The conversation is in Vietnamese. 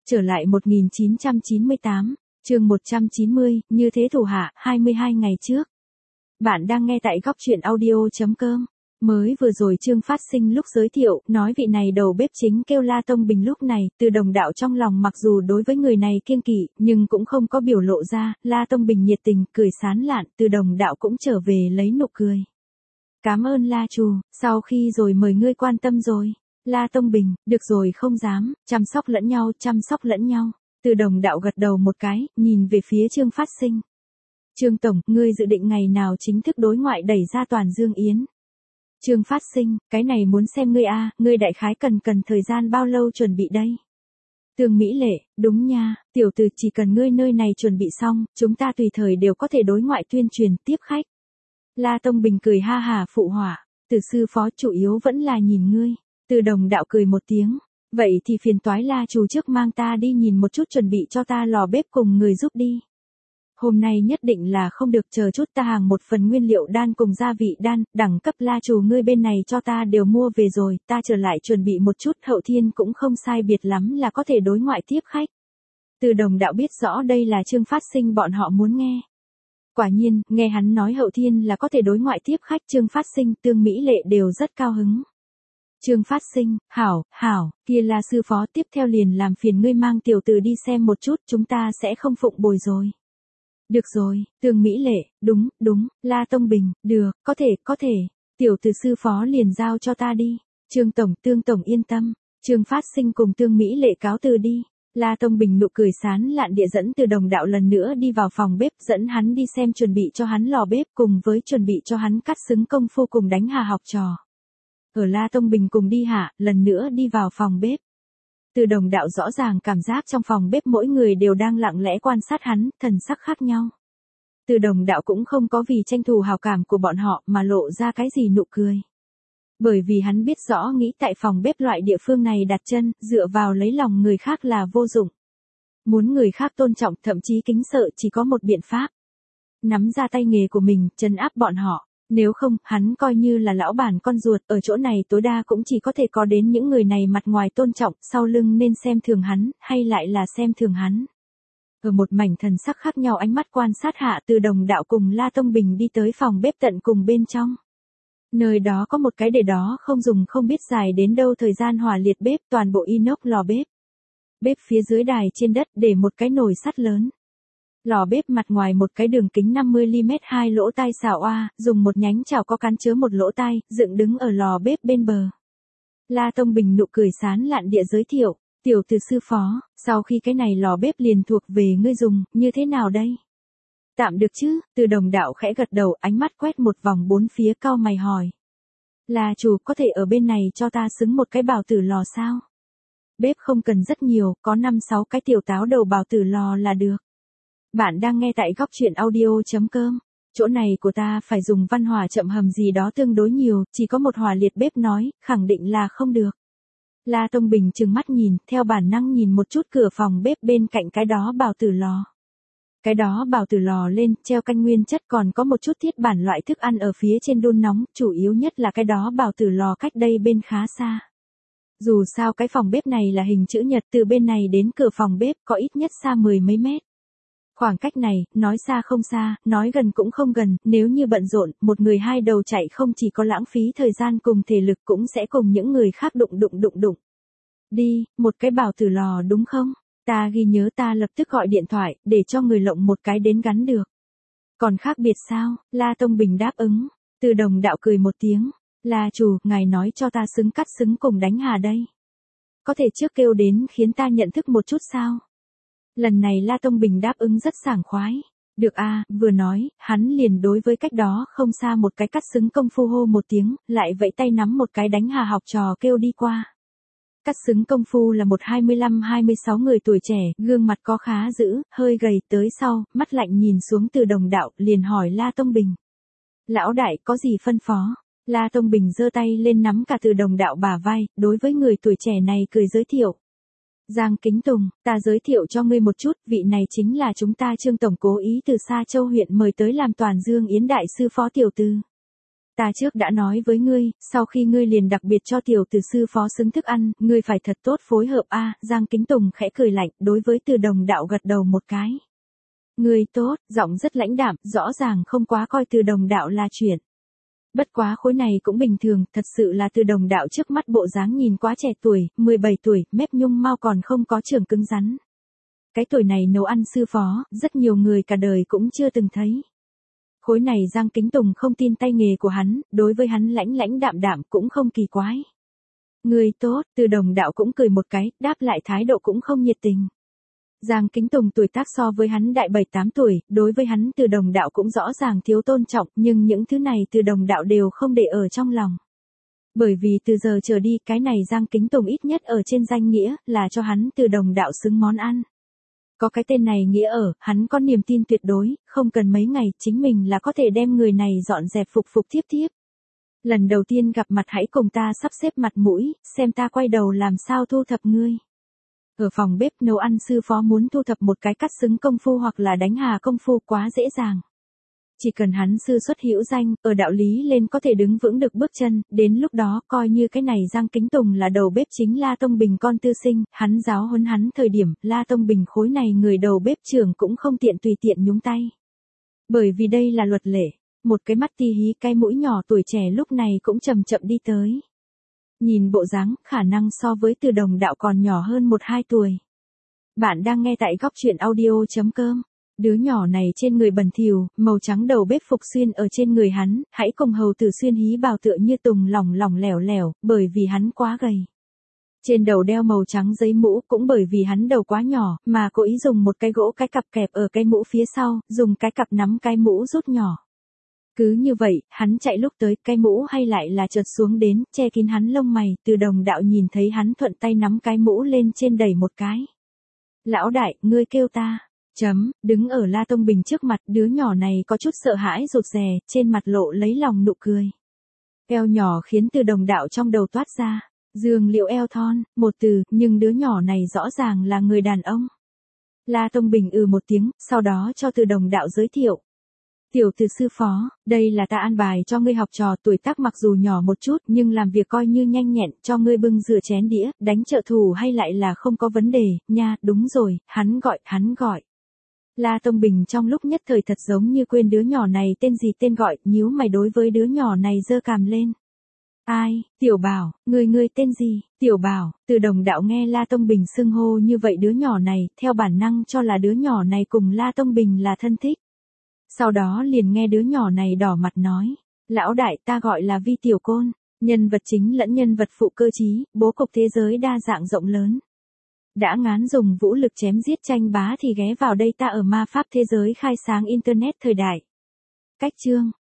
Trở lại 1998, chương 190, như thế thủ hạ, 22 ngày trước. Bạn đang nghe tại góc truyện audio.com. Mới vừa rồi Trương Phát Sinh lúc giới thiệu, nói vị này đầu bếp chính kêu La Tông Bình lúc này, Từ Đồng Đạo trong lòng mặc dù đối với người này kiêng kỵ, nhưng cũng không có biểu lộ ra, La Tông Bình nhiệt tình, cười sán lạn, Từ Đồng Đạo cũng trở về lấy nụ cười. Cảm ơn La Trù, sau khi rồi mời ngươi quan tâm rồi. La Tông Bình, được rồi không dám, chăm sóc lẫn nhau. Từ Đồng Đạo gật đầu một cái, nhìn về phía Trương Phát Sinh. Trương Tổng, ngươi dự định ngày nào chính thức đối ngoại đẩy ra toàn Dương Yến? Trương Phát Sinh, cái này muốn xem ngươi a, ngươi đại khái cần thời gian bao lâu chuẩn bị đây? Tương Mỹ Lệ, đúng nha, tiểu tử chỉ cần ngươi nơi này chuẩn bị xong, chúng ta tùy thời đều có thể đối ngoại tuyên truyền tiếp khách. La Tông Bình cười ha hà phụ họa, Từ sư phó chủ yếu vẫn là nhìn ngươi. Từ Đồng Đạo cười một tiếng, vậy thì phiền toái La Trù trước mang ta đi nhìn một chút chuẩn bị cho ta lò bếp cùng người giúp đi. Hôm nay nhất định là không được, chờ chút ta hàng một phần nguyên liệu đan cùng gia vị đan, đẳng cấp La Trù ngươi bên này cho ta đều mua về rồi, ta trở lại chuẩn bị một chút, Hậu Thiên cũng không sai biệt lắm là có thể đối ngoại tiếp khách. Từ Đồng Đạo biết rõ đây là Trương Phát Sinh bọn họ muốn nghe. Quả nhiên, nghe hắn nói Hậu Thiên là có thể đối ngoại tiếp khách, Trương Phát Sinh, Tương Mỹ Lệ đều rất cao hứng. Trương Phát Sinh, hảo, kia là sư phó, tiếp theo liền làm phiền ngươi mang tiểu tử đi xem một chút, chúng ta sẽ không phụng bồi rồi. Được rồi, Tương Mỹ Lệ, đúng, La Tông Bình, được, có thể, tiểu tử sư phó liền giao cho ta đi. Trương Tổng, Tương Tổng yên tâm. Trương Phát Sinh cùng Tương Mỹ Lệ cáo từ đi. La Tông Bình nụ cười sán lạn địa dẫn Từ Đồng Đạo lần nữa đi vào phòng bếp, dẫn hắn đi xem chuẩn bị cho hắn lò bếp cùng với chuẩn bị cho hắn cắt xứng công phu cùng đánh hà học trò. Ở La Tông Bình cùng đi hạ, lần nữa đi vào phòng bếp. Từ Đồng Đạo rõ ràng cảm giác trong phòng bếp mỗi người đều đang lặng lẽ quan sát hắn, thần sắc khác nhau. Từ Đồng Đạo cũng không có vì tranh thủ hào cảm của bọn họ mà lộ ra cái gì nụ cười. Bởi vì hắn biết rõ nghĩ tại phòng bếp loại địa phương này đặt chân, dựa vào lấy lòng người khác là vô dụng. Muốn người khác tôn trọng thậm chí kính sợ chỉ có một biện pháp. Nắm ra tay nghề của mình, trấn áp bọn họ. Nếu không, hắn coi như là lão bản con ruột, ở chỗ này tối đa cũng chỉ có thể có đến những người này mặt ngoài tôn trọng, sau lưng nên xem thường hắn, hay lại là xem thường hắn. Ở một mảnh thần sắc khác nhau ánh mắt quan sát hạ, Từ Đồng Đạo cùng La Tông Bình đi tới phòng bếp tận cùng bên trong. Nơi đó có một cái để đó không dùng không biết dài đến đâu thời gian hỏa liệt bếp, toàn bộ inox lò bếp. Bếp phía dưới đài trên đất để một cái nồi sắt lớn. Lò bếp mặt ngoài một cái đường kính 50mm hai lỗ tai xào oa, dùng một nhánh chảo có cán chứa một lỗ tai, dựng đứng ở lò bếp bên bờ. La Tông Bình nụ cười sán lạn địa giới thiệu, tiểu từ sư phó, sau khi cái này lò bếp liền thuộc về ngươi dùng, như thế nào đây? Tạm được chứ, Từ Đồng Đạo khẽ gật đầu, ánh mắt quét một vòng bốn phía cau mày hỏi. La chủ có thể ở bên này cho ta xứng một cái bào tử lò sao? Bếp không cần rất nhiều, có 5-6 cái tiểu táo đầu bào tử lò là được. Bạn đang nghe tại góc truyện audio.com. Chỗ này của ta phải dùng văn hỏa chậm hầm gì đó tương đối nhiều, chỉ có một hỏa liệt bếp nói, khẳng định là không được. La Tông Bình trừng mắt nhìn, theo bản năng nhìn một chút cửa phòng bếp bên cạnh cái đó bào tử lò. Cái đó bào tử lò lên, treo canh nguyên chất, còn có một chút thiết bản loại thức ăn ở phía trên đun nóng, chủ yếu nhất là cái đó bào tử lò cách đây bên khá xa. Dù sao cái phòng bếp này là hình chữ nhật, từ bên này đến cửa phòng bếp có ít nhất xa 10 mấy mét. Khoảng cách này, nói xa không xa, nói gần cũng không gần, nếu như bận rộn, một người hai đầu chạy không chỉ có lãng phí thời gian cùng thể lực cũng sẽ cùng những người khác đụng. Đi, một cái bào tử lò đúng không? Ta ghi nhớ, ta lập tức gọi điện thoại, để cho người lộng một cái đến gắn được. Còn khác biệt sao? La Tông Bình đáp ứng. Từ Đồng Đạo cười một tiếng. La chủ, ngài nói cho ta xứng cắt xứng cùng đánh hà đây. Có thể trước kêu đến khiến ta nhận thức một chút sao? Lần này La Tông Bình đáp ứng rất sảng khoái. Được a, vừa nói, hắn liền đối với cách đó không xa một cái cắt xứng công phu hô một tiếng, lại vẫy tay nắm một cái đánh hà học trò kêu đi qua. Cắt xứng công phu là một 25-26 người tuổi trẻ, gương mặt có khá dữ, hơi gầy, tới sau, mắt lạnh nhìn xuống Từ Đồng Đạo, liền hỏi La Tông Bình. Lão đại, có gì phân phó? La Tông Bình giơ tay lên nắm cả Từ Đồng Đạo bả vai, đối với người tuổi trẻ này cười giới thiệu. Giang Kính Tùng, ta giới thiệu cho ngươi một chút, vị này chính là chúng ta Trương Tổng cố ý từ Sa Châu huyện mời tới làm toàn Dương Yến đại sư phó tiểu tư. Ta trước đã nói với ngươi, sau khi ngươi liền đặc biệt cho tiểu từ sư phó xứng thức ăn, ngươi phải thật tốt phối hợp a. Giang Kính Tùng khẽ cười lạnh, đối với Từ Đồng Đạo gật đầu một cái. Ngươi tốt, giọng rất lãnh đạm, rõ ràng không quá coi Từ Đồng Đạo là chuyện. Bất quá khối này cũng bình thường, thật sự là Từ Đồng Đạo trước mắt bộ dáng nhìn quá trẻ tuổi, 17 tuổi, mép nhung mau còn không có trưởng cứng rắn. Cái tuổi này nấu ăn sư phó, rất nhiều người cả đời cũng chưa từng thấy. Khối này Giang Kính Tùng không tin tay nghề của hắn, đối với hắn lãnh lãnh đạm đạm cũng không kỳ quái. Người tốt, Từ Đồng Đạo cũng cười một cái, đáp lại thái độ cũng không nhiệt tình. Giang Kính Tùng tuổi tác so với hắn đại 7-8 tuổi, đối với hắn Từ Đồng Đạo cũng rõ ràng thiếu tôn trọng, nhưng những thứ này Từ Đồng Đạo đều không để ở trong lòng. Bởi vì từ giờ trở đi cái này Giang Kính Tùng ít nhất ở trên danh nghĩa, là cho hắn Từ Đồng Đạo xứng món ăn. Có cái tên này nghĩa ở, hắn có niềm tin tuyệt đối, không cần mấy ngày, chính mình là có thể đem người này dọn dẹp phục phục tiếp tiếp. Lần đầu tiên gặp mặt hãy cùng ta sắp xếp mặt mũi, xem ta quay đầu làm sao thu thập ngươi. Ở phòng bếp nấu ăn sư phó muốn thu thập một cái cắt xứng công phu hoặc là đánh hà công phu quá dễ dàng. Chỉ cần hắn sư xuất hữu danh, ở đạo lý lên có thể đứng vững được bước chân, đến lúc đó coi như cái này Giang Kính Tùng là đầu bếp chính La Tông Bình con tư sinh, hắn giáo huấn hắn thời điểm, La Tông Bình khối này người đầu bếp trưởng cũng không tiện tùy tiện nhúng tay. Bởi vì đây là luật lệ, một cái mắt ti hí cái mũi nhỏ tuổi trẻ lúc này cũng chậm chậm đi tới. Nhìn bộ dáng, khả năng so với Từ Đồng Đạo còn nhỏ hơn 1-2 tuổi. Bạn đang nghe tại góc truyện audio.com. Đứa nhỏ này trên người bẩn thỉu, màu trắng đầu bếp phục xuyên ở trên người hắn, hãy cùng hầu tử xuyên hí bào tựa như tùng lỏng lỏng lẻo lẻo, bởi vì hắn quá gầy. Trên đầu đeo màu trắng giấy mũ cũng bởi vì hắn đầu quá nhỏ, mà cố ý dùng một cái gỗ cái cặp kẹp ở cái mũ phía sau, dùng cái cặp nắm cái mũ rút nhỏ. Cứ như vậy, hắn chạy lúc tới, cái mũ hay lại là trượt xuống đến, che kín hắn lông mày, Từ Đồng Đạo nhìn thấy hắn thuận tay nắm cái mũ lên trên đẩy một cái. Lão đại, ngươi kêu ta. Đứng ở La Tông Bình trước mặt, đứa nhỏ này có chút sợ hãi rụt rè, trên mặt lộ lấy lòng nụ cười. Eo nhỏ khiến Từ Đồng Đạo trong đầu toát ra, Dương Liễu eo thon, một từ, nhưng đứa nhỏ này rõ ràng là người đàn ông. La Tông Bình một tiếng, sau đó cho Từ Đồng Đạo giới thiệu. Tiểu Từ sư phó, đây là ta an bài cho ngươi học trò, tuổi tác mặc dù nhỏ một chút nhưng làm việc coi như nhanh nhẹn, cho ngươi bưng rửa chén đĩa, đánh trợ thủ hay lại là không có vấn đề, nha, đúng rồi, hắn gọi. La Tông Bình trong lúc nhất thời thật giống như quên đứa nhỏ này tên gì tên gọi, nhíu mày đối với đứa nhỏ này giơ cằm lên. Ai, Tiểu Bảo, ngươi tên gì? Tiểu Bảo, Từ Đồng Đạo nghe La Tông Bình xưng hô như vậy đứa nhỏ này, theo bản năng cho là đứa nhỏ này cùng La Tông Bình là thân thích. Sau đó liền nghe đứa nhỏ này đỏ mặt nói, lão đại ta gọi là Vi Tiểu Côn, nhân vật chính lẫn nhân vật phụ cơ trí, bố cục thế giới đa dạng rộng lớn. Đã ngán dùng vũ lực chém giết tranh bá thì ghé vào đây ta ở ma pháp thế giới khai sáng internet thời đại. Cách chương,